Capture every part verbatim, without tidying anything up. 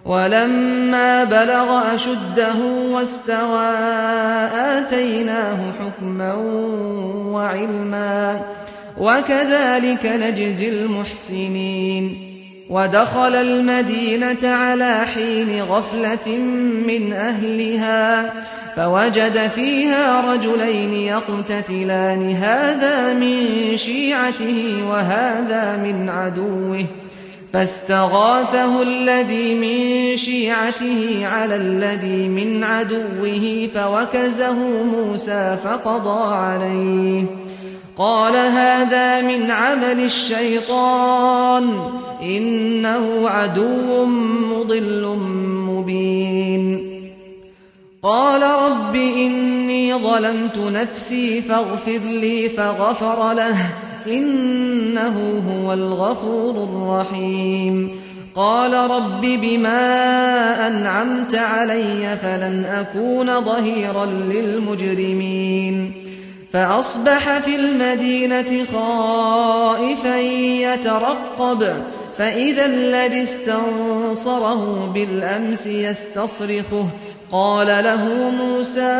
ولما بلغ أشده واستوى آتيناه حكما وعلما وكذلك نجزي المحسنين. ودخل المدينة على حين غفلة من أهلها فوجد فيها رجلين يقتتلان هذا من شيعته وهذا من عدوه فاستغاثه الذي من شيعته على الذي من عدوه فوكزه موسى فقضى عليه قال هذا من عمل الشيطان إنه عدو مضل مبين. قال رب إني ظلمت نفسي فاغفر لي فغفر له إنه هو الغفور الرحيم. قال رب بما أنعمت علي فلن أكون ظهيرا للمجرمين. فأصبح في المدينة خائفا يترقب فإذا الذي استنصره بالأمس يستصرخه قال له موسى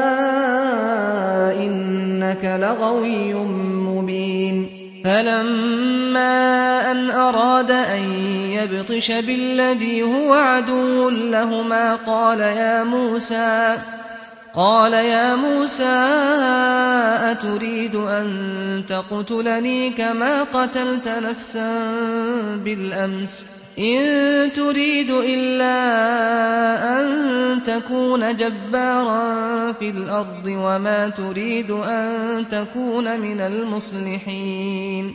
إنك لغوي مبين. فلما أن أراد أن يبطش بالذي هو عدو لهما قال يا موسى قال يا موسى أتريد أن تقتلني كما قتلت نفسا بالأمس إن تريد إلا أن تكون جبارا في الأرض وما تريد أن تكون من المصلحين.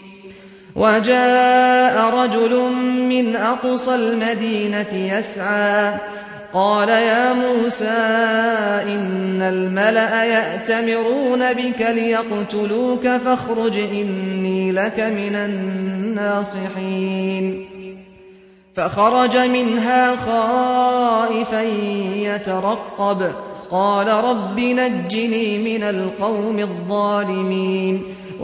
وجاء رجل من أقصى المدينة يسعى قال يا موسى إن الملأ يأتمرون بك ليقتلوك فاخرج إني لك من الناصحين. فخرج منها خائفا يترقب قال رب نجني من القوم الظالمين.